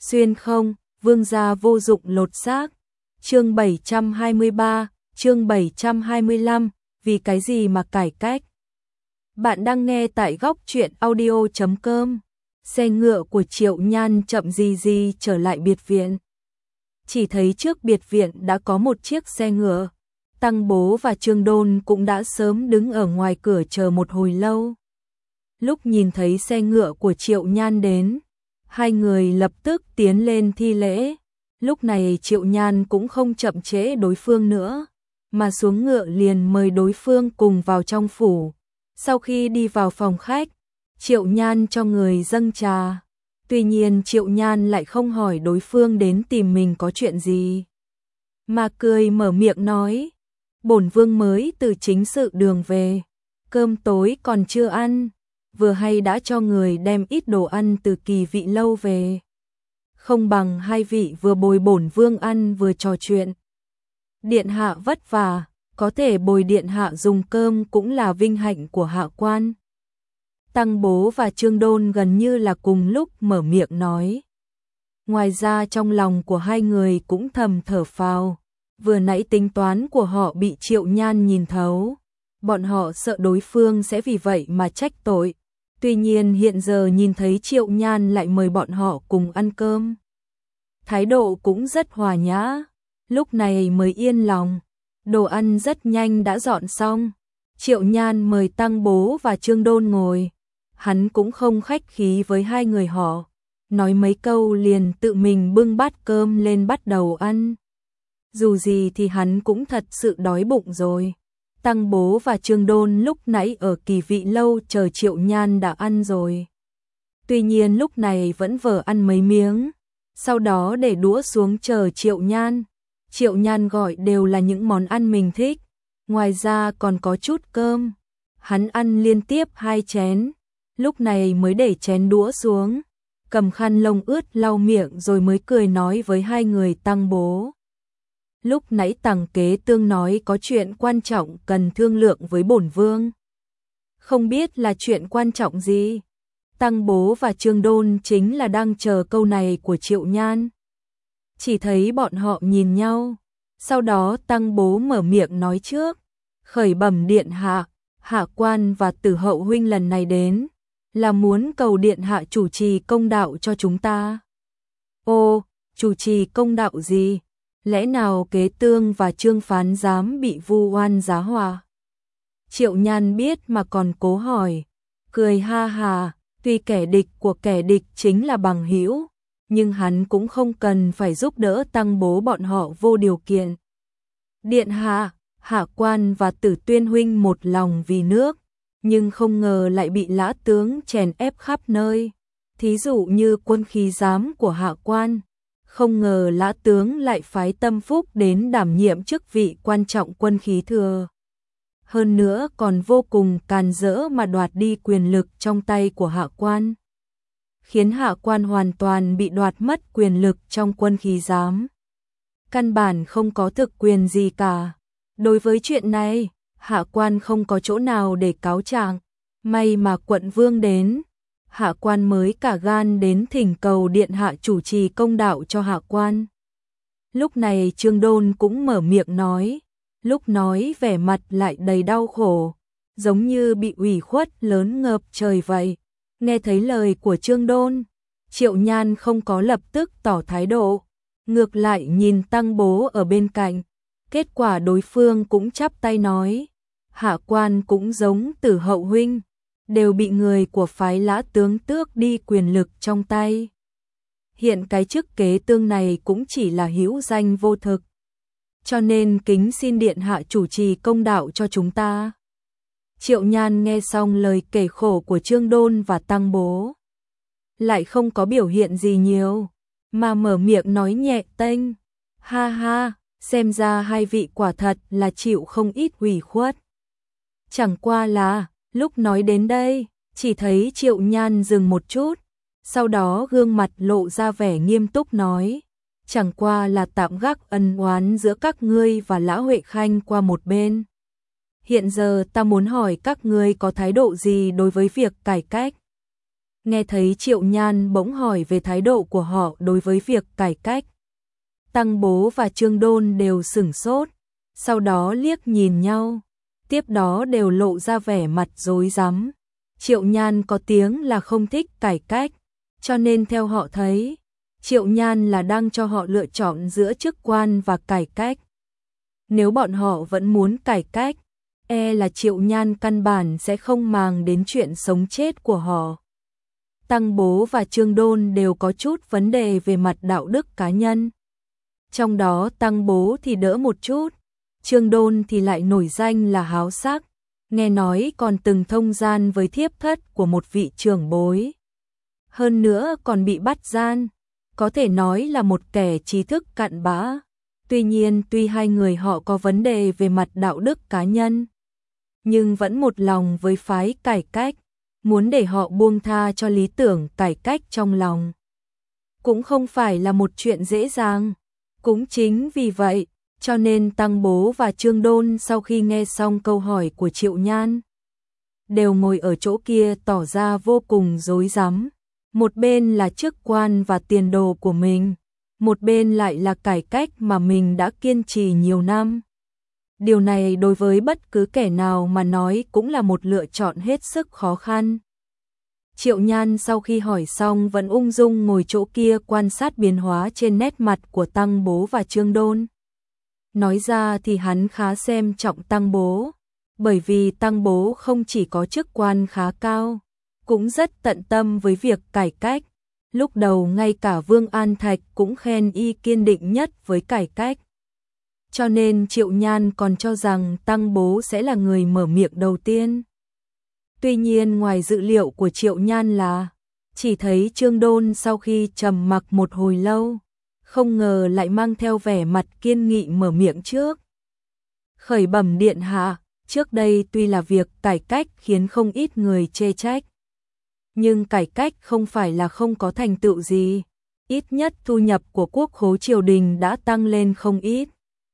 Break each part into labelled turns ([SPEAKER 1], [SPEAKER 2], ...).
[SPEAKER 1] Xuyên không, vương gia vô dụng lột xác. Chương 723, chương 725, vì cái gì mà cải cách. Bạn đang nghe tại góc truyện audio.com. Xe ngựa của Triệu Nhan chậm gì gì trở lại biệt viện. Chỉ thấy trước biệt viện đã có một chiếc xe ngựa. Tăng Bố và Trương Đôn cũng đã sớm đứng ở ngoài cửa chờ một hồi lâu. Lúc nhìn thấy xe ngựa của Triệu Nhan đến, hai người lập tức tiến lên thi lễ. Lúc này Triệu Nhan cũng không chậm trễ đối phương nữa, mà xuống ngựa liền mời đối phương cùng vào trong phủ. Sau khi đi vào phòng khách, Triệu Nhan cho người dâng trà. Tuy nhiên Triệu Nhan lại không hỏi đối phương đến tìm mình có chuyện gì, mà cười mở miệng nói: bổn vương mới từ chính sự đường về, cơm tối còn chưa ăn, vừa hay đã cho người đem ít đồ ăn từ Kỳ Vị lâu về. Không bằng hai vị vừa bồi bổn vương ăn vừa trò chuyện. Điện hạ vất vả, có thể bồi điện hạ dùng cơm cũng là vinh hạnh của hạ quan. Tăng Bố và Trương Đôn gần như là cùng lúc mở miệng nói. Ngoài ra trong lòng của hai người cũng thầm thở phào, vừa nãy tính toán của họ bị Triệu Nhan nhìn thấu, bọn họ sợ đối phương sẽ vì vậy mà trách tội. Tuy nhiên hiện giờ nhìn thấy Triệu Nhan lại mời bọn họ cùng ăn cơm, thái độ cũng rất hòa nhã, lúc này mới yên lòng. Đồ ăn rất nhanh đã dọn xong, Triệu Nhan mời Tăng Bố và Trương Đôn ngồi. Hắn cũng không khách khí với hai người họ, nói mấy câu liền tự mình bưng bát cơm lên bắt đầu ăn. Dù gì thì hắn cũng thật sự đói bụng rồi. Tăng Bố và Trương Đôn lúc nãy ở Kỳ Vị lâu chờ Triệu Nhan đã ăn rồi. Tuy nhiên lúc này vẫn vờ ăn mấy miếng, sau đó để đũa xuống chờ Triệu Nhan. Triệu Nhan gọi đều là những món ăn mình thích, ngoài ra còn có chút cơm. Hắn ăn liên tiếp 2 chén, lúc này mới để chén đũa xuống, cầm khăn lông ướt lau miệng rồi mới cười nói với hai người Tăng Bố. Lúc nãy Tằng Kế Tương nói có chuyện quan trọng cần thương lượng với bổn vương. Không biết là chuyện quan trọng gì? Tăng Bố và Trương Đôn chính là đang chờ câu này của Triệu Nhan. Chỉ thấy bọn họ nhìn nhau, sau đó Tăng Bố mở miệng nói trước. Khởi bẩm điện hạ, hạ quan và Tử hậu huynh lần này đến là muốn cầu điện hạ chủ trì công đạo cho chúng ta. Ô, chủ trì công đạo gì? Lẽ nào Kế Tương và Trương Phán dám bị vu oan giá họa? Triệu Nhan biết mà còn cố hỏi, cười ha hà, tuy kẻ địch của kẻ địch chính là bằng hữu, nhưng hắn cũng không cần phải giúp đỡ Tăng Bố bọn họ vô điều kiện. Điện hạ, hạ quan và Tử Tuyên huynh một lòng vì nước, nhưng không ngờ lại bị lã tướng chèn ép khắp nơi. Thí dụ như quân khí giám của hạ quan, không ngờ lã tướng lại phái Tâm Phúc đến đảm nhiệm chức vị quan trọng quân khí thừa. Hơn nữa còn vô cùng càn rỡ mà đoạt đi quyền lực trong tay của hạ quan, khiến hạ quan hoàn toàn bị đoạt mất quyền lực trong quân khí giám. Căn bản không có thực quyền gì cả. Đối với chuyện này, hạ quan không có chỗ nào để cáo trạng. May mà quận vương đến, hạ quan mới cả gan đến thỉnh cầu điện hạ chủ trì công đạo cho hạ quan. Lúc này Trương Đôn cũng mở miệng nói, lúc nói vẻ mặt lại đầy đau khổ, giống như bị ủy khuất lớn ngập trời vậy. Nghe thấy lời của Trương Đôn, Triệu Nhan không có lập tức tỏ thái độ, ngược lại nhìn Tăng Bố ở bên cạnh. Kết quả đối phương cũng chắp tay nói, hạ quan cũng giống Tử hậu huynh, đều bị người của phái lã tướng tước đi quyền lực trong tay. Hiện cái chức Kế Tương này cũng chỉ là hữu danh vô thực, cho nên kính xin điện hạ chủ trì công đạo cho chúng ta. Triệu Nhan nghe xong lời kể khổ của Trương Đôn và Tăng Bố, lại không có biểu hiện gì nhiều, mà mở miệng nói nhẹ tênh, ha ha, xem ra hai vị quả thật là chịu không ít ủy khuất. Chẳng qua là, lúc nói đến đây, chỉ thấy Triệu Nhan dừng một chút, sau đó gương mặt lộ ra vẻ nghiêm túc nói, chẳng qua là tạm gác ân oán giữa các ngươi và Lã Huệ Khanh qua một bên. Hiện giờ ta muốn hỏi các ngươi có thái độ gì đối với việc cải cách. Nghe thấy Triệu Nhan bỗng hỏi về thái độ của họ đối với việc cải cách, Tăng Bố và Trương Đôn đều sửng sốt, sau đó liếc nhìn nhau, tiếp đó đều lộ ra vẻ mặt rối rắm. Triệu Nhan có tiếng là không thích cải cách, cho nên theo họ thấy, Triệu Nhan là đang cho họ lựa chọn giữa chức quan và cải cách. Nếu bọn họ vẫn muốn cải cách, là Triệu Nhan căn bản sẽ không màng đến chuyện sống chết của họ. Tăng Bố và Trương Đôn đều có chút vấn đề về mặt đạo đức cá nhân. Trong đó Tăng Bố thì đỡ một chút, Trương Đôn thì lại nổi danh là háo sắc, nghe nói còn từng thông gian với thiếp thất của một vị trưởng bối. Hơn nữa còn bị bắt gian, có thể nói là một kẻ trí thức cặn bã. Tuy nhiên tuy hai người họ có vấn đề về mặt đạo đức cá nhân, nhưng vẫn một lòng với phái cải cách, muốn để họ buông tha cho lý tưởng cải cách trong lòng. Cũng không phải là một chuyện dễ dàng. Cũng chính vì vậy, cho nên Tăng Bố và Trương Đôn sau khi nghe xong câu hỏi của Triệu Nhan, đều ngồi ở chỗ kia tỏ ra vô cùng rối rắm. Một bên là chức quan và tiền đồ của mình, một bên lại là cải cách mà mình đã kiên trì nhiều năm. Điều này đối với bất cứ kẻ nào mà nói cũng là một lựa chọn hết sức khó khăn. Triệu Nhan sau khi hỏi xong vẫn ung dung ngồi chỗ kia quan sát biến hóa trên nét mặt của Tăng Bố và Trương Đôn. Nói ra thì hắn khá xem trọng Tăng Bố, bởi vì Tăng Bố không chỉ có chức quan khá cao, cũng rất tận tâm với việc cải cách. Lúc đầu ngay cả Vương An Thạch cũng khen y kiên định nhất với cải cách. Cho nên Triệu Nhan còn cho rằng Tăng Bố sẽ là người mở miệng đầu tiên. Tuy nhiên ngoài dự liệu của Triệu Nhan là, chỉ thấy Trương Đôn sau khi trầm mặc một hồi lâu, không ngờ lại mang theo vẻ mặt kiên nghị mở miệng trước. Khởi bẩm điện hạ, trước đây tuy là việc cải cách khiến không ít người chê trách, nhưng cải cách không phải là không có thành tựu gì, ít nhất thu nhập của quốc khố triều đình đã tăng lên không ít.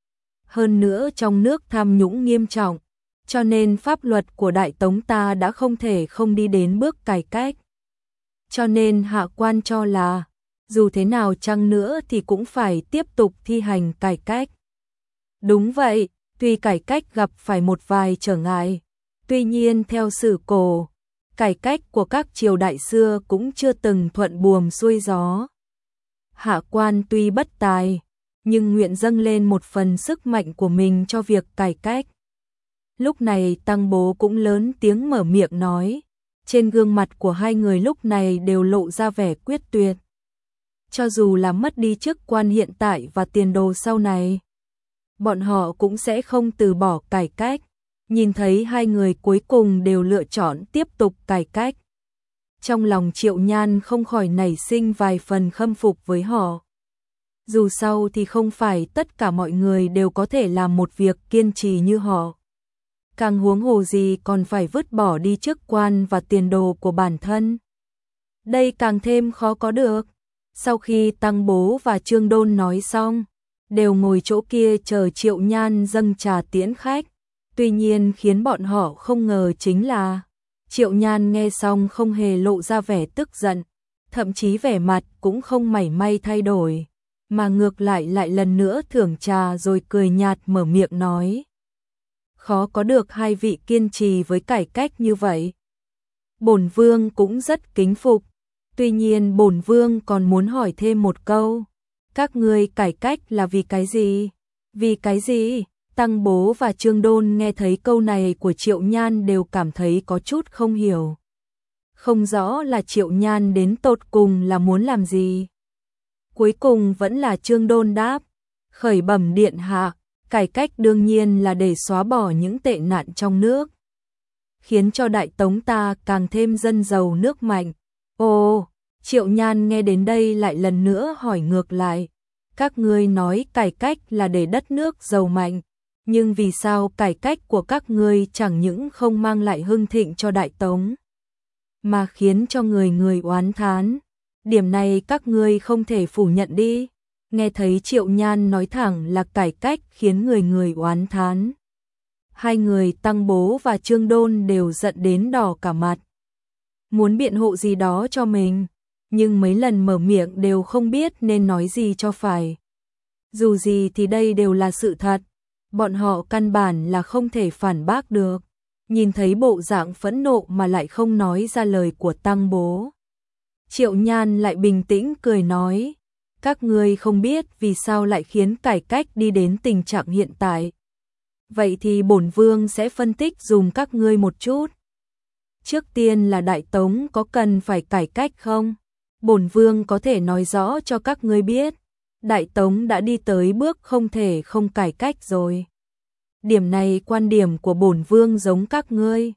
[SPEAKER 1] Hơn nữa trong nước tham nhũng nghiêm trọng, cho nên pháp luật của Đại Tống ta đã không thể không đi đến bước cải cách. Cho nên hạ quan cho là, dù thế nào chăng nữa thì cũng phải tiếp tục thi hành cải cách. Đúng vậy, tuy cải cách gặp phải một vài trở ngại, tuy nhiên theo sử cổ, cải cách của các triều đại xưa cũng chưa từng thuận buồm xuôi gió. Hạ quan tuy bất tài, nhưng nguyện dâng lên một phần sức mạnh của mình cho việc cải cách. Lúc này Tăng Bố cũng lớn tiếng mở miệng nói, trên gương mặt của hai người lúc này đều lộ ra vẻ quyết tuyệt. Cho dù là mất đi chức quan hiện tại và tiền đồ sau này, bọn họ cũng sẽ không từ bỏ cải cách. Nhìn thấy hai người cuối cùng đều lựa chọn tiếp tục cải cách, trong lòng Triệu Nhan không khỏi nảy sinh vài phần khâm phục với họ. Dù sao thì không phải tất cả mọi người đều có thể làm một việc kiên trì như họ. Càng huống hồ gì còn phải vứt bỏ đi chức quan và tiền đồ của bản thân. Đây càng thêm khó có được. Sau khi Tăng Bố và Trương Đôn nói xong, đều ngồi chỗ kia chờ Triệu Nhan dâng trà tiễn khách. Tuy nhiên khiến bọn họ không ngờ chính là, Triệu Nhan nghe xong không hề lộ ra vẻ tức giận, thậm chí vẻ mặt cũng không mảy may thay đổi, mà ngược lại lại lần nữa thưởng trà rồi cười nhạt mở miệng nói. Khó có được hai vị kiên trì với cải cách như vậy. Bổn vương cũng rất kính phục, tuy nhiên bổn vương còn muốn hỏi thêm một câu. Các ngươi cải cách là vì cái gì? Vì cái gì? Tăng Bố và Trương Đôn nghe thấy câu này của Triệu Nhan đều cảm thấy có chút không hiểu. Không rõ là Triệu Nhan đến tột cùng là muốn làm gì. Cuối cùng vẫn là Trương Đôn đáp, khởi bẩm điện hạ, cải cách đương nhiên là để xóa bỏ những tệ nạn trong nước, khiến cho Đại Tống ta càng thêm dân giàu nước mạnh. Ồ, Triệu Nhan nghe đến đây lại lần nữa hỏi ngược lại, các ngươi nói cải cách là để đất nước giàu mạnh, nhưng vì sao cải cách của các ngươi chẳng những không mang lại hưng thịnh cho Đại Tống, mà khiến cho người người oán thán? Điểm này các ngươi không thể phủ nhận đi. Nghe thấy Triệu Nhan nói thẳng là cải cách khiến người người oán thán, hai người Tăng Bố và Trương Đôn đều giận đến đỏ cả mặt. muốn biện hộ gì đó cho mình, nhưng mấy lần mở miệng đều không biết nên nói gì cho phải. Dù gì thì đây đều là sự thật, bọn họ căn bản là không thể phản bác được. Nhìn thấy bộ dạng phẫn nộ mà lại không nói ra lời của Tăng Bố, Triệu Nhan lại bình tĩnh cười nói, các ngươi không biết vì sao lại khiến cải cách đi đến tình trạng hiện tại. Vậy thì bổn vương sẽ phân tích dùm các ngươi một chút. Trước tiên là Đại Tống có cần phải cải cách không? Bổn vương có thể nói rõ cho các ngươi biết, Đại Tống đã đi tới bước không thể không cải cách rồi. Điểm này quan điểm của bổn vương giống các ngươi.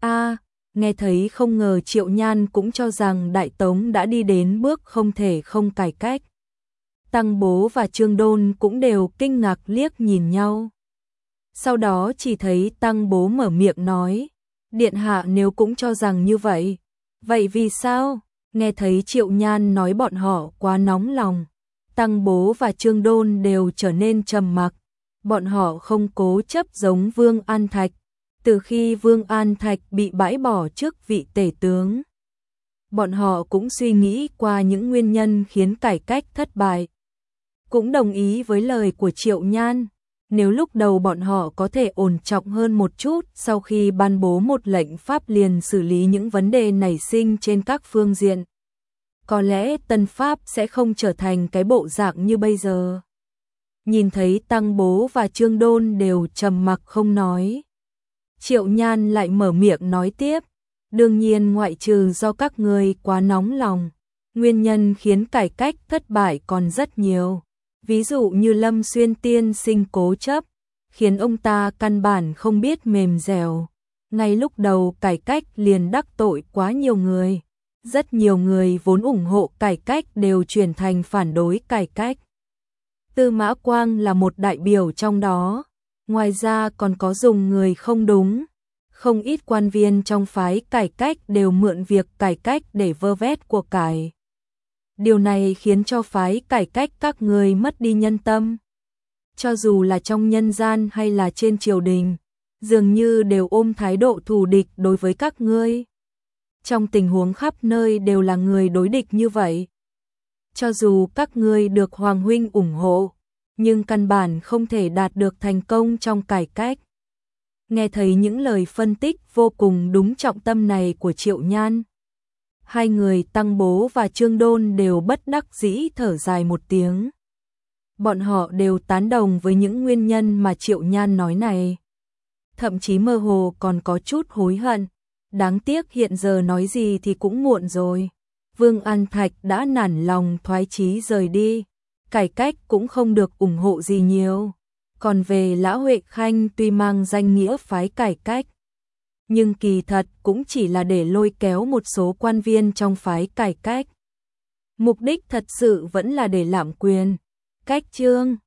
[SPEAKER 1] Nghe thấy không ngờ Triệu Nhan cũng cho rằng Đại Tống đã đi đến bước không thể không cải cách. Tăng Bố và Trương Đôn cũng đều kinh ngạc liếc nhìn nhau. Sau đó chỉ thấy Tăng Bố mở miệng nói, điện hạ nếu cũng cho rằng như vậy, vậy vì sao? Nghe thấy Triệu Nhan nói bọn họ quá nóng lòng, Tăng Bố và Trương Đôn đều trở nên trầm mặc. Bọn họ không cố chấp giống Vương An Thạch. Từ khi Vương An Thạch bị bãi bỏ chức vị tể tướng, bọn họ cũng suy nghĩ qua những nguyên nhân khiến cải cách thất bại. Cũng đồng ý với lời của Triệu Nhan, nếu lúc đầu bọn họ có thể ổn trọng hơn một chút sau khi ban bố một lệnh pháp liền xử lý những vấn đề nảy sinh trên các phương diện, có lẽ Tân Pháp sẽ không trở thành cái bộ dạng như bây giờ. Nhìn thấy Tăng Bố và Trương Đôn đều trầm mặc không nói, Triệu Nhan lại mở miệng nói tiếp, đương nhiên ngoại trừ do các ngươi quá nóng lòng, nguyên nhân khiến cải cách thất bại còn rất nhiều. Ví dụ như Lâm Xuyên tiên sinh cố chấp, khiến ông ta căn bản không biết mềm dẻo. Ngay lúc đầu cải cách liền đắc tội quá nhiều người. Rất nhiều người vốn ủng hộ cải cách đều chuyển thành phản đối cải cách. Tư Mã Quang là một đại biểu trong đó. Ngoài ra còn có dùng người không đúng. Không ít quan viên trong phái cải cách đều mượn việc cải cách để vơ vét của cải. Điều này khiến cho phái cải cách các người mất đi nhân tâm. Cho dù là trong nhân gian hay là trên triều đình, dường như đều ôm thái độ thù địch đối với các ngươi. Trong tình huống khắp nơi đều là người đối địch như vậy. Cho dù các ngươi được Hoàng huynh ủng hộ, nhưng căn bản không thể đạt được thành công trong cải cách. Nghe thấy những lời phân tích vô cùng đúng trọng tâm này của Triệu Nhan, hai người Tăng Bố và Trương Đôn đều bất đắc dĩ thở dài một tiếng. Bọn họ đều tán đồng với những nguyên nhân mà Triệu Nhan nói này. Thậm chí mơ hồ còn có chút hối hận. Đáng tiếc hiện giờ nói gì thì cũng muộn rồi. Vương An Thạch đã nản lòng thoái chí rời đi. Cải cách cũng không được ủng hộ gì nhiều. Còn về Lã Huệ Khanh tuy mang danh nghĩa phái cải cách, nhưng kỳ thật cũng chỉ là để lôi kéo một số quan viên trong phái cải cách. Mục đích thật sự vẫn là để lạm quyền. Cách chương